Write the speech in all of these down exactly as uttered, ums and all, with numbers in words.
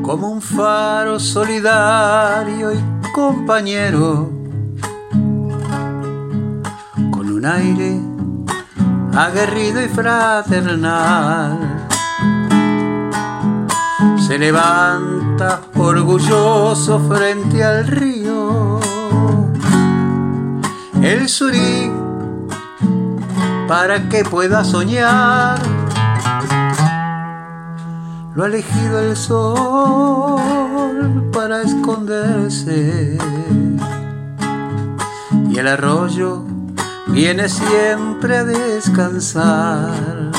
como un faro solidario y compañero, con un aire aguerrido y fraternal. Se levanta orgulloso frente al río, el Surí, para que pueda soñar. Lo ha elegido el sol para esconderse, y el arroyo viene siempre a descansar,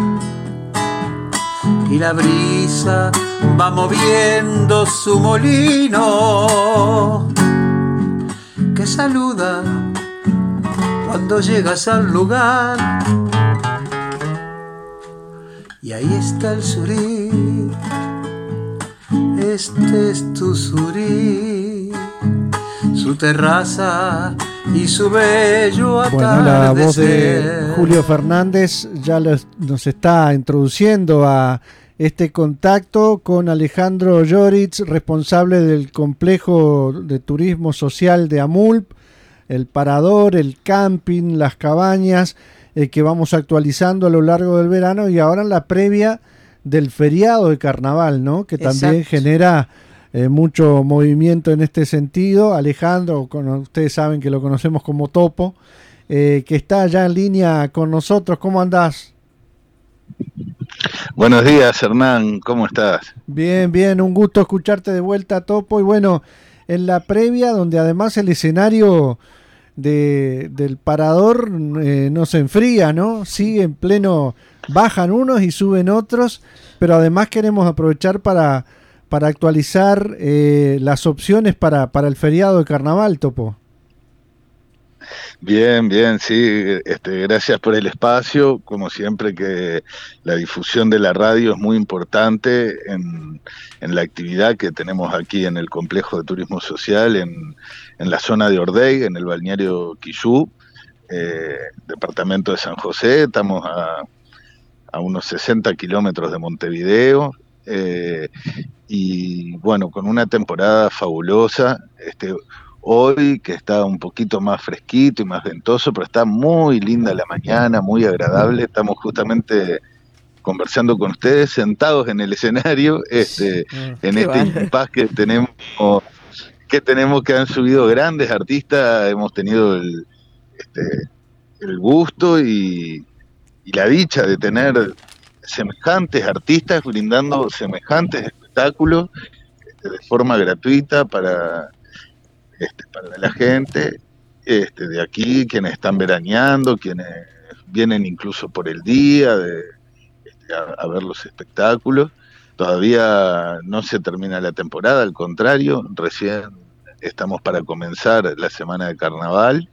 y la brisa va moviendo su molino, que saluda cuando llegas al lugar. Y ahí está el Surí, este es tu Surí, su terraza y su bello atardecer. Bueno, la voz de Julio Fernández ya los, nos está introduciendo a este contacto con Alejandro Lloritz, responsable del complejo de turismo social de Amulp, el parador, el camping, las cabañas, eh, que vamos actualizando a lo largo del verano, y ahora en la previa del feriado de carnaval, ¿no? Que también Exacto. genera eh, mucho movimiento en este sentido. Alejandro, con, ustedes saben que lo conocemos como Topo, eh, que está ya en línea con nosotros. ¿Cómo andás? Buenos días, Hernán, ¿cómo estás? Bien, bien, un gusto escucharte de vuelta, Topo. Y bueno, en la previa, donde además el escenario de, del parador eh, no se enfría, ¿no? Sigue en pleno, bajan unos y suben otros, pero además queremos aprovechar para, para actualizar eh, las opciones para, para el feriado de carnaval, Topo. Bien, bien, sí, este, gracias por el espacio. Como siempre que la difusión de la radio es muy importante en, en la actividad que tenemos aquí en el complejo de turismo social, en, en la zona de Ordey, en el balneario Quillú, eh, departamento de San José. Estamos a, a unos sesenta kilómetros de Montevideo, eh, y bueno, con una temporada fabulosa. Este, Hoy, que está un poquito más fresquito y más ventoso, pero está muy linda la mañana, muy agradable. Estamos justamente conversando con ustedes, sentados en el escenario, este, oh, en este impasse que tenemos, que tenemos que han subido grandes artistas. Hemos tenido el, este, el gusto y, y la dicha de tener semejantes artistas brindando semejantes espectáculos este, de forma gratuita para... Este, para la gente este, de aquí, quienes están veraneando, quienes vienen incluso por el día de, este, a, a ver los espectáculos. Todavía no se termina la temporada, al contrario, recién estamos para comenzar la semana de carnaval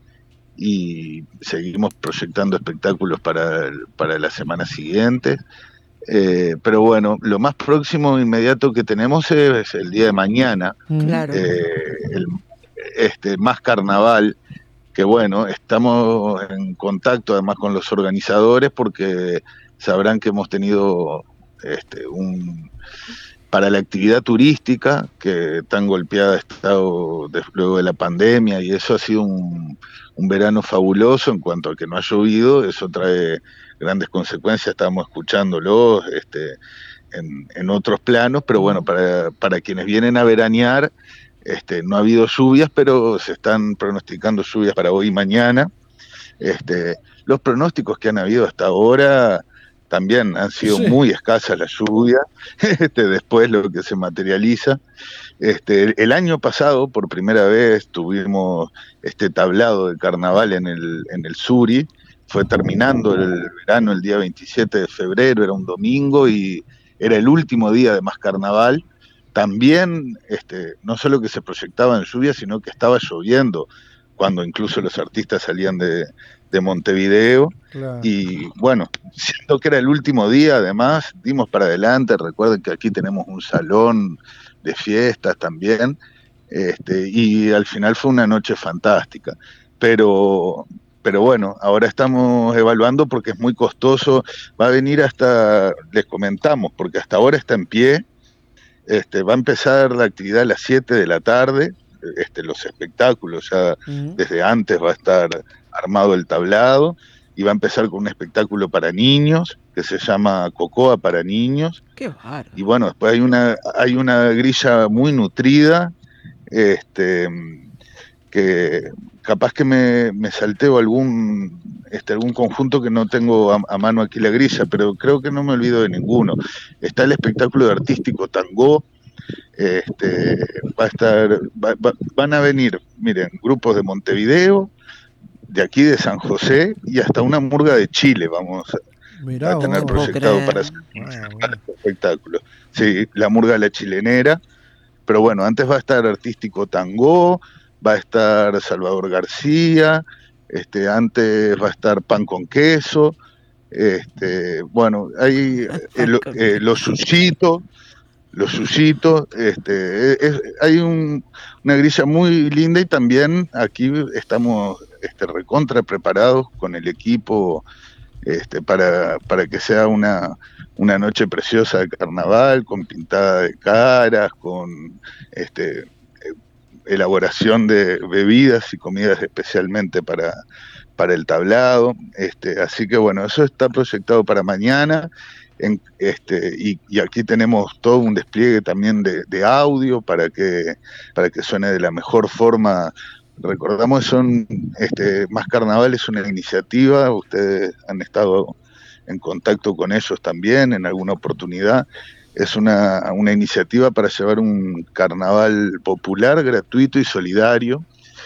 y seguimos proyectando espectáculos para, para la semana siguiente. Eh, pero bueno, lo más próximo inmediato que tenemos es el día de mañana, claro. eh, el Este, más carnaval, que bueno, estamos en contacto además con los organizadores porque sabrán que hemos tenido este, un para la actividad turística, que tan golpeada ha estado de, luego de la pandemia, y eso ha sido un, un verano fabuloso en cuanto a que no ha llovido. Eso trae grandes consecuencias, estábamos escuchándolo este, en, en otros planos, pero bueno, para, para quienes vienen a veranear, Este, no ha habido lluvias, pero se están pronosticando lluvias para hoy y mañana. Este, los pronósticos que han habido hasta ahora también han sido sí. muy escasas las lluvias, este, después lo que se materializa. Este, el, el año pasado, por primera vez, tuvimos este tablado de carnaval en el, en el Suri. Fue terminando el verano el día veintisiete de febrero, era un domingo y era el último día de más carnaval. También, este, no solo que se proyectaba en lluvia, sino que estaba lloviendo, cuando incluso los artistas salían de, de Montevideo. Claro. Y bueno, siendo que era el último día, además, dimos para adelante. Recuerden que aquí tenemos un salón de fiestas también, este, y al final fue una noche fantástica. Pero, pero bueno, ahora estamos evaluando porque es muy costoso. Va a venir hasta, les comentamos, porque hasta ahora está en pie, este, va a empezar la actividad a las siete de la tarde, este, los espectáculos, ya uh-huh. desde antes va a estar armado el tablado, y va a empezar con un espectáculo para niños, que se llama Cocoa para niños. ¡Qué bárbaro! Y bueno, después hay una, hay una grilla muy nutrida, este, que capaz que me, me salteo algún, este, algún conjunto que no tengo a, a mano aquí la grilla, pero creo que no me olvido de ninguno. Está el espectáculo de artístico tango, este, va a estar, va, va, van a venir, miren, grupos de Montevideo, de aquí de San José y hasta una murga de Chile vamos a, Mirá, a tener proyectado para hacer wow, wow. este espectáculo. Sí, la murga La Chilenera, pero bueno, antes va a estar artístico tango, va a estar Salvador García, este, antes va a estar Pan con Queso, este, bueno, hay eh, eh, los Susitos, los Susitos, este, es, hay un, una grilla muy linda y también aquí estamos este, recontra preparados con el equipo este, para, para que sea una, una noche preciosa de carnaval, con pintada de caras, con este, elaboración de bebidas y comidas especialmente para, para el tablado, este, así que bueno, eso está proyectado para mañana. En, este, y, y aquí tenemos todo un despliegue también de, de audio para que, para que suene de la mejor forma. Recordamos, son este, Más Carnaval es una iniciativa, ustedes han estado en contacto con ellos también en alguna oportunidad. Es una, una iniciativa para llevar un carnaval popular, gratuito y solidario.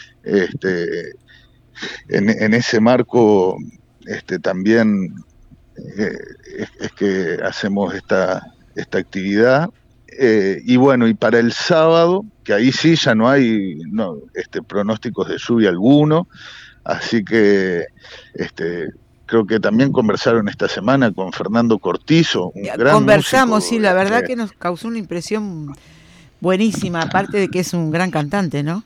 Este, en, en ese marco este, también eh, es, es que hacemos esta, esta actividad. Eh, y bueno, y para el sábado, que ahí sí ya no hay no, este, pronósticos de lluvia alguno, así que este, creo que también conversaron esta semana con Fernando Cortizo, un gran Conversamos, músico, sí, la verdad este, que nos causó una impresión buenísima, aparte de que es un gran cantante, ¿no?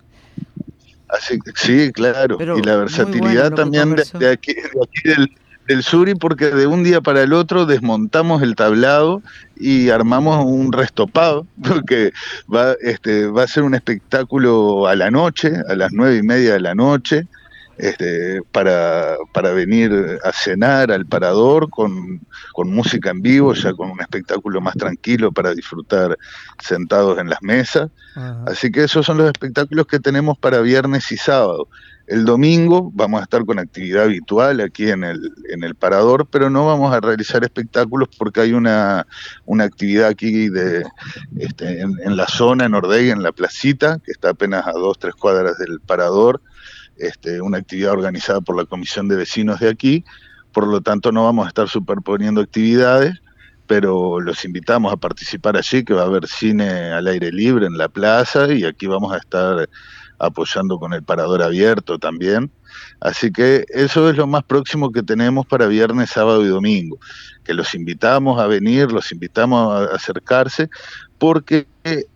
Así, sí, claro, pero y la versatilidad bueno también de, de aquí, de aquí del, del Suri, porque de un día para el otro desmontamos el tablado y armamos un restopado, porque va, este, va a ser un espectáculo a la noche, a las nueve y media de la noche, este, para, para venir a cenar al Parador con, con música en vivo, ya con un espectáculo más tranquilo para disfrutar sentados en las mesas. Ajá. Así que esos son los espectáculos que tenemos para viernes y sábado. El domingo vamos a estar con actividad habitual aquí en el, en el Parador, pero no vamos a realizar espectáculos porque hay una, una actividad aquí de, este, en, en la zona, en Ordegui, en la placita, que está apenas a dos, tres cuadras del Parador, este, una actividad organizada por la Comisión de Vecinos de aquí, por lo tanto no vamos a estar superponiendo actividades, pero los invitamos a participar allí, que va a haber cine al aire libre en la plaza, y aquí vamos a estar apoyando con el Parador abierto también. Así que eso es lo más próximo que tenemos para viernes, sábado y domingo, que los invitamos a venir, los invitamos a acercarse, porque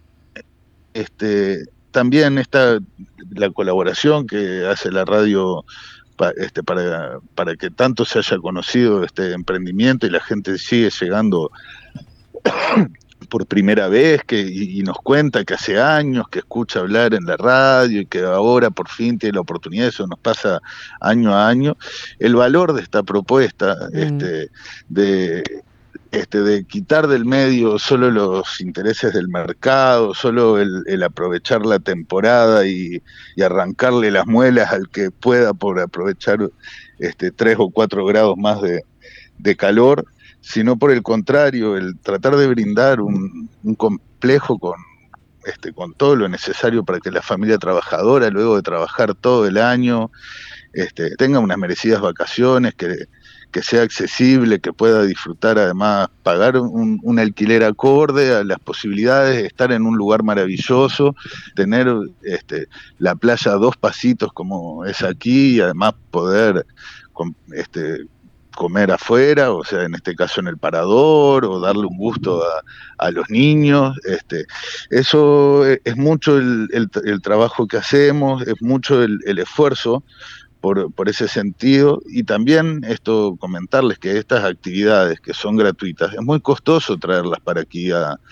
este, también está la colaboración que hace la radio pa, este, para, para que tanto se haya conocido este emprendimiento y la gente sigue llegando por primera vez, que y, y nos cuenta que hace años que escucha hablar en la radio y que ahora por fin tiene la oportunidad. Eso nos pasa año a año. El valor de esta propuesta mm. este, de, este, de quitar del medio solo los intereses del mercado, solo el, el aprovechar la temporada y, y arrancarle las muelas al que pueda por aprovechar este, tres o cuatro grados más de, de calor, sino por el contrario, el tratar de brindar un, un complejo con, este, con todo lo necesario para que la familia trabajadora, luego de trabajar todo el año, este, tenga unas merecidas vacaciones, que, que sea accesible, que pueda disfrutar, además pagar un, un alquiler acorde a las posibilidades de estar en un lugar maravilloso, tener este, la playa a dos pasitos como es aquí, y además poder este, comer afuera, o sea, en este caso en el Parador, o darle un gusto a, a los niños. Este, eso es mucho el, el, el trabajo que hacemos, es mucho el, el esfuerzo por, por ese sentido, y también esto, comentarles que estas actividades que son gratuitas, es muy costoso traerlas para aquí a,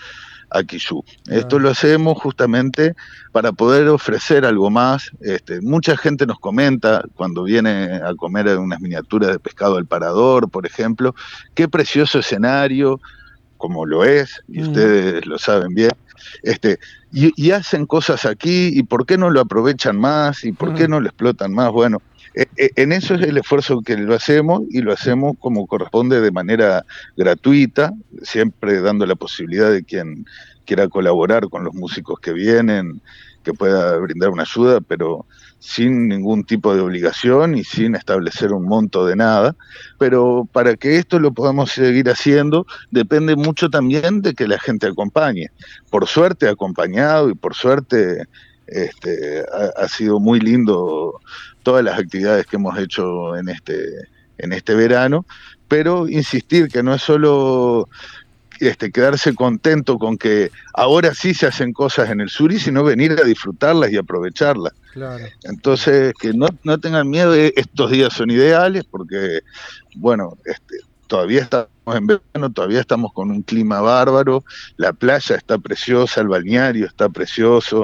a Quillú. Esto lo hacemos justamente para poder ofrecer algo más. Este, mucha gente nos comenta cuando viene a comer unas miniaturas de pescado al parador, por ejemplo, qué precioso escenario, como lo es, y mm. ustedes lo saben bien. Este, y, y hacen cosas aquí, y por qué no lo aprovechan más, y por qué no lo explotan más. Bueno, eh, eh, en eso es el esfuerzo que lo hacemos, y lo hacemos como corresponde, de manera gratuita, siempre dando la posibilidad de quien quiera colaborar con los músicos que vienen, que pueda brindar una ayuda, pero sin ningún tipo de obligación y sin establecer un monto de nada. Pero para que esto lo podamos seguir haciendo, depende mucho también de que la gente acompañe. Por suerte ha acompañado, y por suerte este, ha, ha sido muy lindo todas las actividades que hemos hecho en este, en este verano, pero insistir que no es solo Este, quedarse contento con que ahora sí se hacen cosas en el Suri, sino venir a disfrutarlas y aprovecharlas. Claro. Entonces, que no, no tengan miedo, estos días son ideales porque, bueno, este, todavía estamos en verano, todavía estamos con un clima bárbaro, la playa está preciosa, el balneario está precioso,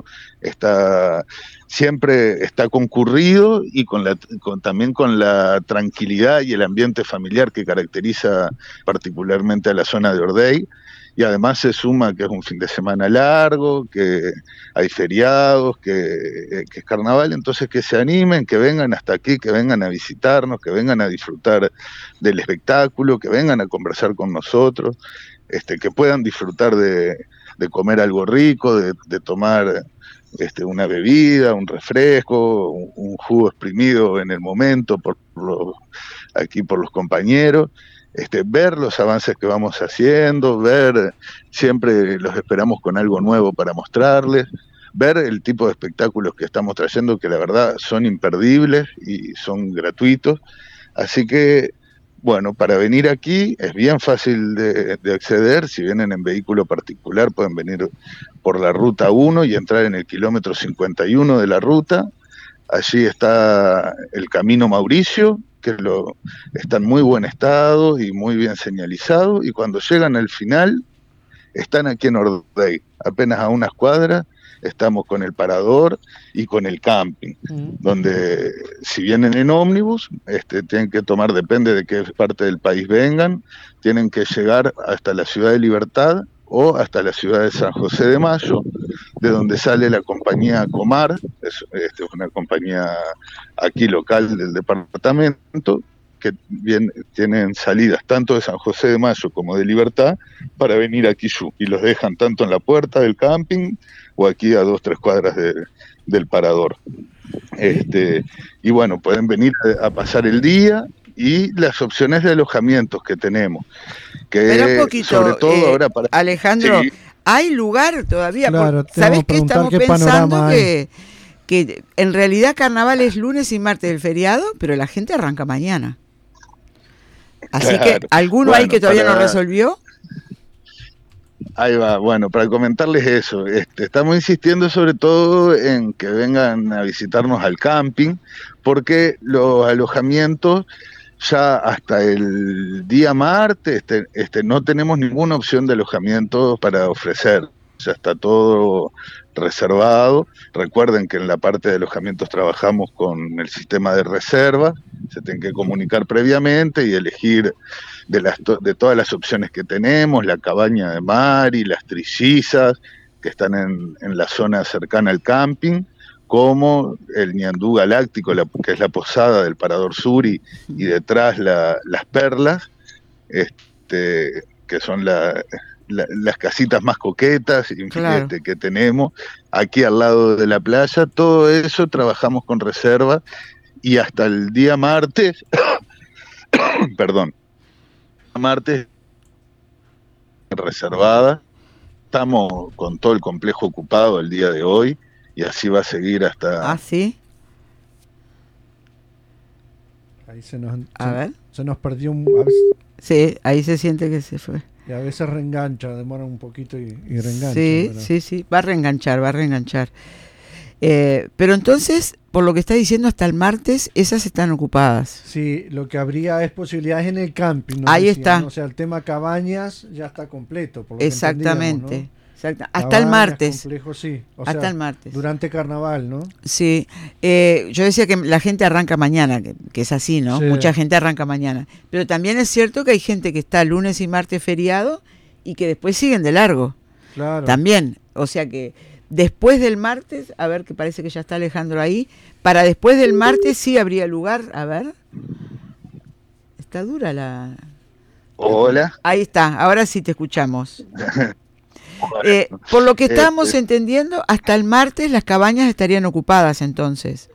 está siempre está concurrido, y con la con, también con la tranquilidad y el ambiente familiar que caracteriza particularmente a la zona de Ordey. Y además se suma que es un fin de semana largo, que hay feriados, que, que es carnaval, entonces que se animen, que vengan hasta aquí, que vengan a visitarnos, que vengan a disfrutar del espectáculo, que vengan a conversar con nosotros, este, que puedan disfrutar de, de comer algo rico, de, de tomar este, una bebida, un refresco, un, un jugo exprimido en el momento por los, aquí por los compañeros. Este, ver los avances que vamos haciendo, ver, siempre los esperamos con algo nuevo para mostrarles, ver el tipo de espectáculos que estamos trayendo, que la verdad son imperdibles y son gratuitos. Así que, bueno, para venir aquí es bien fácil de, de acceder. Si vienen en vehículo particular, pueden venir por la ruta uno y entrar en el kilómetro cincuenta y uno de la ruta. Allí está el Camino Mauricio, que lo, está en muy buen estado y muy bien señalizado, y cuando llegan al final, están aquí en Ordey, apenas a unas cuadras, estamos con el parador y con el camping, mm. donde si vienen en ómnibus, este, tienen que tomar, depende de qué parte del país vengan, tienen que llegar hasta la Ciudad de Libertad o hasta la ciudad de San José de Mayo, de donde sale la compañía Comar, es, este, es una compañía aquí local del departamento, que bien, tienen salidas tanto de San José de Mayo como de Libertad para venir a Quillú, y los dejan tanto en la puerta del camping o aquí a dos, tres cuadras de, del parador. Este, y bueno, pueden venir a, a pasar el día, y las opciones de alojamientos que tenemos, que Espera un poquito, sobre todo eh, ahora para Alejandro, sí. ¿hay lugar todavía? Claro, ¿Sabés qué? Estamos qué pensando que, que en realidad carnaval es lunes y martes del feriado, pero la gente arranca mañana. Así claro. que, ¿alguno bueno, hay que todavía para... no resolvió? Ahí va, bueno, para comentarles eso, este, estamos insistiendo sobre todo en que vengan a visitarnos al camping, porque los alojamientos ya hasta el día martes este, este, no tenemos ninguna opción de alojamiento para ofrecer, ya está todo reservado. Recuerden que en la parte de alojamientos trabajamos con el sistema de reserva, se tienen que comunicar previamente y elegir de, las to- de todas las opciones que tenemos, la cabaña de mar y las trillizas que están en, en la zona cercana al camping, como el Ñandú Galáctico, la, que es la posada del Parador Sur, y, y detrás la, las perlas, este, que son la, la, las casitas más coquetas y, claro. este, que tenemos aquí al lado de la playa. Todo eso trabajamos con reserva, y hasta el día martes, perdón, martes reservada, estamos con todo el complejo ocupado el día de hoy, y así va a seguir hasta... ¿Ah, sí? Ahí se nos, a se, ver. se nos perdió un... A veces, sí, ahí se siente que se fue. Y a veces reengancha, demora un poquito y, y reengancha. Sí, pero... sí, sí, va a reenganchar, va a reenganchar. Eh, pero entonces, por lo que está diciendo, hasta el martes esas están ocupadas. Sí, lo que habría es posibilidades en el camping. Ahí decían, está. ¿no? O sea, el tema cabañas ya está completo. Por lo exactamente. Que Exacto. Hasta el martes. Complejo, sí. O Hasta sea, el martes. Durante carnaval, ¿no? Sí. Eh, yo decía que la gente arranca mañana, que, que es así, ¿no? Sí. Mucha gente arranca mañana. Pero también es cierto que hay gente que está lunes y martes feriado y que después siguen de largo. Claro. También. O sea que después del martes, a ver, que parece que ya está Alejandro ahí, para después del martes sí habría lugar, a ver. Está dura la... Hola. Ahí está, ahora sí te escuchamos. Eh, por lo que estábamos Este, entendiendo, hasta el martes las cabañas estarían ocupadas entonces.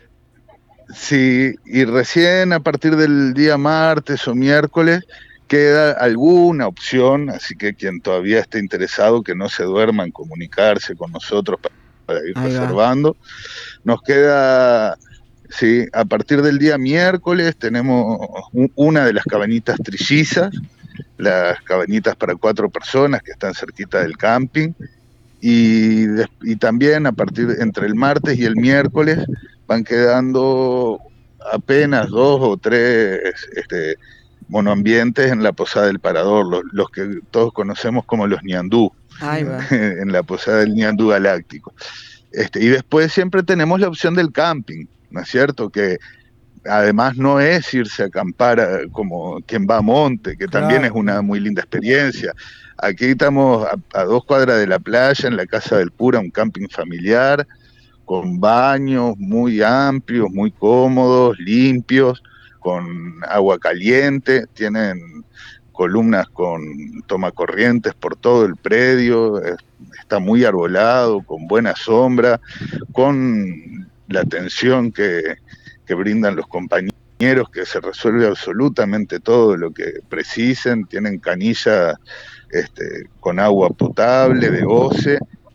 Sí, y recién a partir del día martes o miércoles queda alguna opción, así que quien todavía esté interesado que no se duerma en comunicarse con nosotros para, para ir Ahí va. reservando. Nos queda, sí, a partir del día miércoles tenemos un- una de las cabañitas trillizas, las cabañitas para cuatro personas que están cerquita del camping. Y, des- y también a partir de- entre el martes y el miércoles van quedando apenas dos o tres este, monoambientes en la Posada del Parador, los, los que todos conocemos como los ñandú, Ahí va. en la Posada del Ñandú Galáctico. Este, y después siempre tenemos la opción del camping, ¿no es cierto? Que además no es irse a acampar a- como quien va a monte, que también Claro. es una muy linda experiencia. Aquí estamos a, a dos cuadras de la playa, en la Casa del Pura, un camping familiar, con baños muy amplios, muy cómodos, limpios, con agua caliente, tienen columnas con tomacorrientes por todo el predio, es- está muy arbolado, con buena sombra, con la atención que, que brindan los compañeros, que se resuelve absolutamente todo lo que precisen, tienen canilla este, con agua potable de OCE,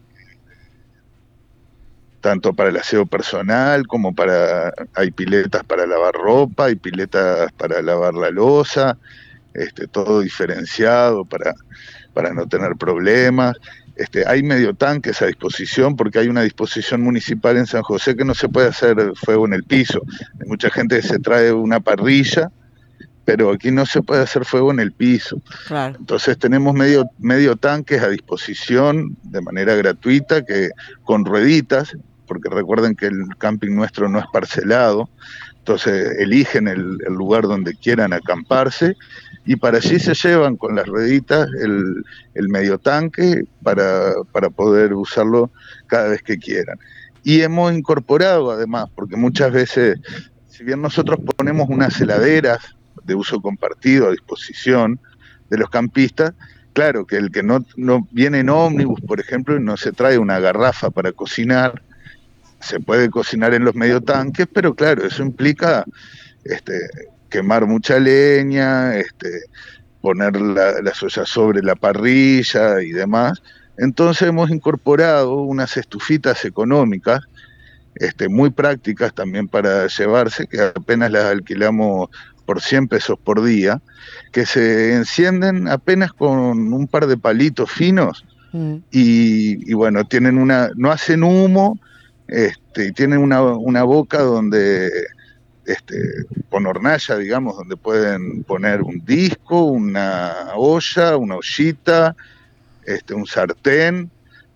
tanto para el aseo personal como para, hay piletas para lavar ropa, hay piletas para lavar la loza, este, todo diferenciado para, para no tener problemas. Este, hay medio tanques a disposición porque hay una disposición municipal en San José que no se puede hacer fuego en el piso. Hay mucha gente que se trae una parrilla, pero aquí no se puede hacer fuego en el piso. Claro. Entonces tenemos medio, medio tanques a disposición de manera gratuita, que con rueditas, porque recuerden que el camping nuestro no es parcelado, entonces eligen el, el lugar donde quieran acamparse y para allí se llevan con las rueditas el, el medio tanque para, para poder usarlo cada vez que quieran. Y hemos incorporado además, porque muchas veces, si bien nosotros ponemos unas heladeras de uso compartido a disposición de los campistas, claro que el que no, no viene en ómnibus, por ejemplo, y no se trae una garrafa para cocinar, se puede cocinar en los medio tanques, pero claro, eso implica este, quemar mucha leña, este, poner la, las ollas sobre la parrilla y demás. Entonces hemos incorporado unas estufitas económicas, este, muy prácticas también para llevarse, que apenas las alquilamos por cien pesos por día, que se encienden apenas con un par de palitos finos Mm. y, y bueno, tienen una, no hacen humo, este, y tienen una, una boca donde, este, con hornalla, digamos, donde pueden poner un disco, una olla, una ollita, este, un sartén,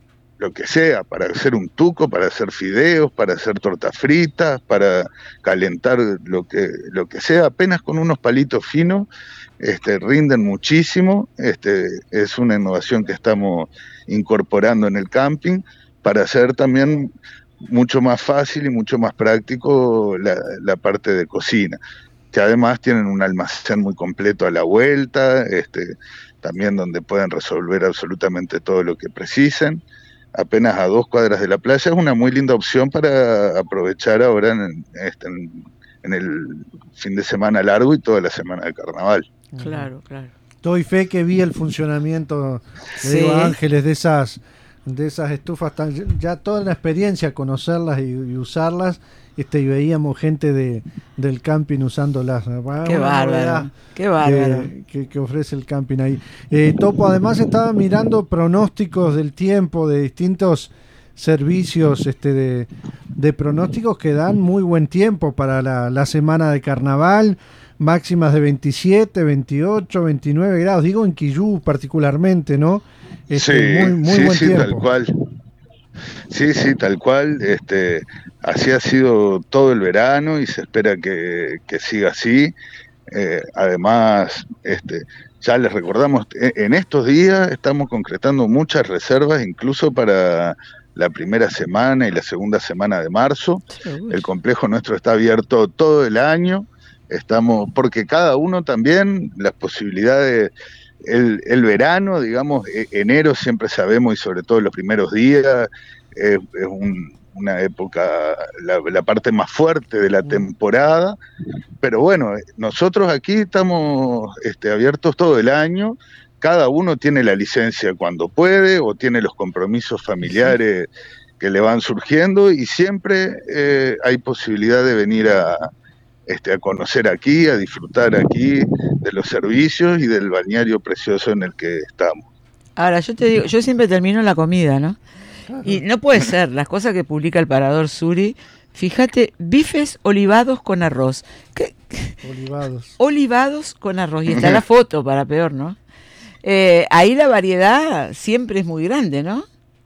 lo que sea, para hacer un tuco, para hacer fideos, para hacer tortas fritas, para calentar lo que, lo que sea, apenas con unos palitos finos, este, rinden muchísimo. Este, es una innovación que estamos incorporando en el camping para hacer también mucho más fácil y mucho más práctico la, la parte de cocina, que además tienen un almacén muy completo a la vuelta, este, también donde pueden resolver absolutamente todo lo que precisen, apenas a dos cuadras de la playa. Es una muy linda opción para aprovechar ahora en, este, en, en el fin de semana largo y toda la semana de carnaval. Claro, claro. Doy fe que vi el funcionamiento, le digo, Sí. a Ángeles, de esas de esas estufas, tan, ya toda la experiencia, conocerlas y, y usarlas, este, y veíamos gente de, del camping usándolas. Bueno, Qué una bárbaro, novedad qué bárbaro. Que, que, que ofrece el camping ahí. Eh, Topo, además estaba mirando pronósticos del tiempo de distintos servicios este, de, de pronósticos que dan muy buen tiempo para la, la semana de carnaval. máximas de veintisiete, veintiocho, veintinueve grados, digo en Quillú particularmente, ¿no? Este, sí, muy, muy sí, buen sí, tiempo. tal cual. Sí, sí, tal cual. Este, así ha sido todo el verano y se espera que, que siga así. Eh, además, este, ya les recordamos, en estos días estamos concretando muchas reservas, incluso para la primera semana y la segunda semana de marzo. El complejo nuestro está abierto todo el año. Estamos, porque cada uno también, las posibilidades, el, el verano, digamos, enero siempre sabemos, y sobre todo los primeros días, es, es un, una época, la, la parte más fuerte de la temporada, pero bueno, nosotros aquí estamos este, abiertos todo el año, cada uno tiene la licencia cuando puede, o tiene los compromisos familiares que le van surgiendo, y siempre eh, hay posibilidad de venir a Este, a conocer aquí, a disfrutar aquí de los servicios y del balneario precioso en el que estamos. Ahora, yo te digo, yo siempre termino la comida, ¿no? Y no puede ser, las cosas que publica el Parador Suri, fíjate, bifes olivados con arroz. ¿Qué? Olivados. Olivados con arroz, y está la foto para peor, ¿no? Eh, ahí la variedad siempre es muy grande, ¿no?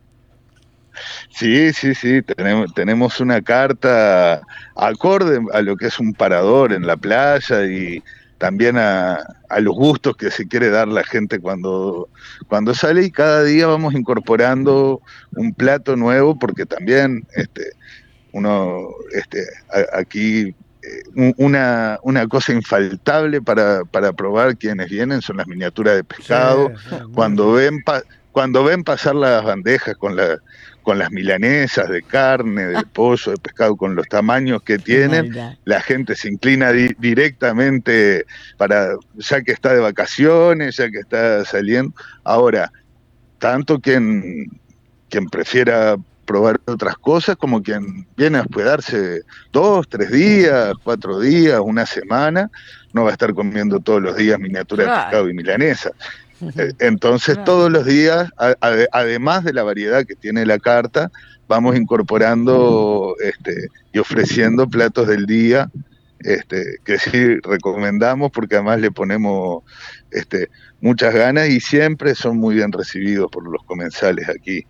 Sí, sí, sí, tenemos, tenemos una carta acorde a lo que es un parador en la playa y también a, a los gustos que se quiere dar la gente cuando, cuando sale, y cada día vamos incorporando un plato nuevo, porque también este, uno este, a, aquí eh, una, una cosa infaltable para, para probar quienes vienen son las miniaturas de pescado. Sí, cuando ven pa, cuando ven pasar las bandejas con la con las milanesas de carne, de pollo, de pescado, con los tamaños que tienen, la gente se inclina di directamente para, ya que está de vacaciones, ya que está saliendo. Ahora, tanto quien, quien prefiera probar otras cosas, como quien viene a hospedarse dos, tres días, cuatro días, una semana, no va a estar comiendo todos los días miniatura claro. de pescado y milanesa. Entonces claro. todos los días, a, a, además de la variedad que tiene la carta, vamos incorporando este, y ofreciendo platos del día, este, que sí recomendamos, porque además le ponemos este, muchas ganas y siempre son muy bien recibidos por los comensales aquí.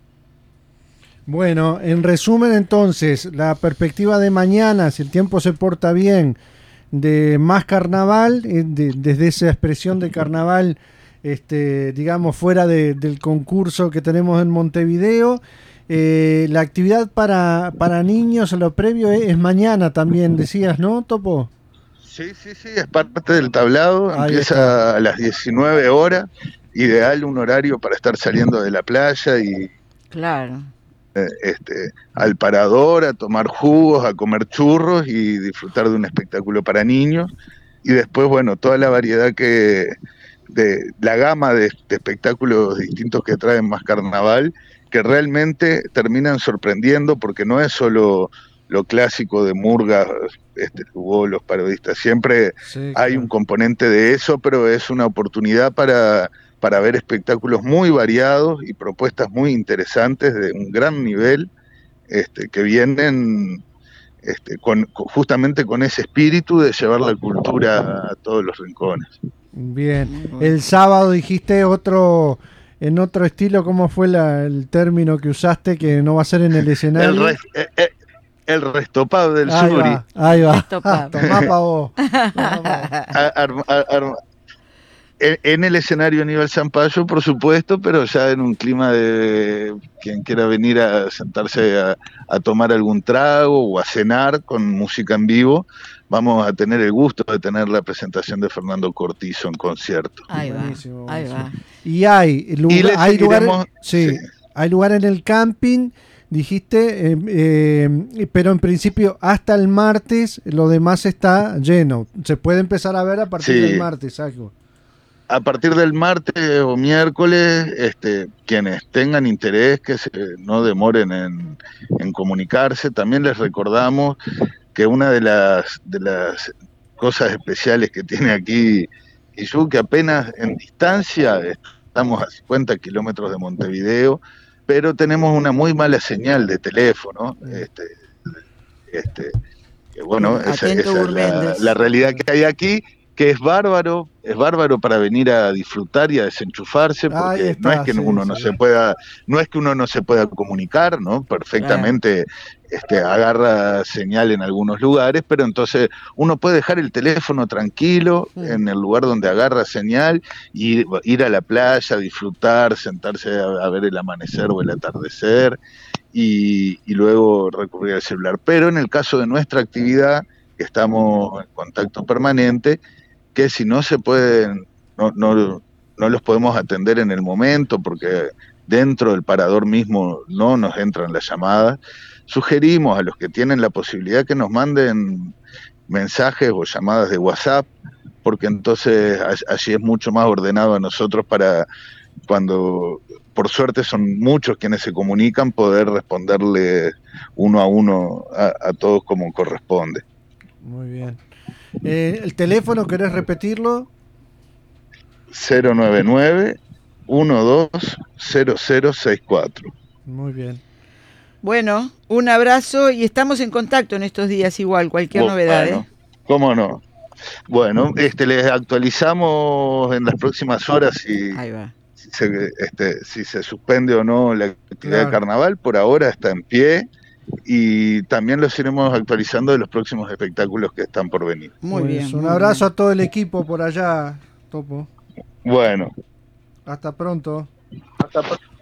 Bueno, en resumen entonces, la perspectiva de mañana, si el tiempo se porta bien, de más carnaval, de, desde esa expresión de carnaval, Este, digamos, fuera de, del concurso que tenemos en Montevideo. Eh, la actividad para, para niños, lo previo es, es mañana también, decías, ¿no, Topo? Sí, sí, sí, es parte del tablado, Ahí empieza está. a las diecinueve horas, ideal un horario para estar saliendo de la playa y claro. eh, este, al parador, a tomar jugos, a comer churros y disfrutar de un espectáculo para niños, y después, bueno, toda la variedad que de la gama de, de espectáculos distintos que traen más carnaval, que realmente terminan sorprendiendo, porque no es solo lo clásico de murgas, este, los parodistas, siempre sí, claro. hay un componente de eso, pero es una oportunidad para, para ver espectáculos muy variados y propuestas muy interesantes de un gran nivel, este, que vienen este, con, justamente con ese espíritu de llevar la cultura a todos los rincones. Bien, el sábado dijiste otro, en otro estilo, ¿cómo fue la, el término que usaste, que no va a ser en el escenario? El, res, eh, eh, el restopado del ahí Suri. Va, ahí va, ah, tomá pa' vos. Arma, arma, en, en el escenario Aníbal Zampayo, por supuesto, pero ya en un clima de quien quiera venir a sentarse a, a tomar algún trago o a cenar con música en vivo. Vamos a tener el gusto de tener la presentación de Fernando Cortizo en concierto. Ahí va, buenísimo, ahí va. Y hay, lugar, y hay lugares, sí, sí. hay lugar en el camping, dijiste, eh, eh, pero en principio hasta el martes lo demás está lleno. Se puede empezar a ver a partir sí. del martes, algo. A partir del martes o miércoles, este, quienes tengan interés, que se, no demoren en, en comunicarse. También les recordamos que una de las de las cosas especiales que tiene aquí Quillú, que apenas en distancia, estamos a cincuenta kilómetros de Montevideo, pero tenemos una muy mala señal de teléfono, este, este, que bueno, esa, esa es la, la realidad que hay aquí, que es bárbaro, es bárbaro para venir a disfrutar y a desenchufarse, porque está, no es que sí, uno sí. no se pueda, no es que uno no se pueda comunicar, ¿no? Perfectamente este, agarra señal en algunos lugares, pero entonces uno puede dejar el teléfono tranquilo Mm. en el lugar donde agarra señal y ir a la playa, disfrutar, sentarse a, a ver el amanecer o el atardecer y, y luego recurrir al celular. Pero en el caso de nuestra actividad, que estamos en contacto permanente, que si no se pueden, no, no, no los podemos atender en el momento porque dentro del parador mismo no nos entran las llamadas, sugerimos a los que tienen la posibilidad que nos manden mensajes o llamadas de WhatsApp, porque entonces allí es mucho más ordenado a nosotros para cuando, por suerte son muchos quienes se comunican, poder responderle uno a uno a, a todos como corresponde. Muy bien. Eh, ¿El teléfono querés repetirlo? cero nueve nueve, uno dos cero cero seis cuatro. Muy bien. Bueno, un abrazo y estamos en contacto en estos días igual, cualquier Bueno, novedad. ¿eh? ¿Cómo no? Bueno, este les actualizamos en las próximas horas si, Ahí va. si, se, este, si se suspende o no la actividad Claro. de carnaval. Por ahora está en pie y también los iremos actualizando de los próximos espectáculos que están por venir. Muy Pues bien. Un muy abrazo bien. a todo el equipo por allá, Topo. Bueno. Hasta pronto. Hasta pronto.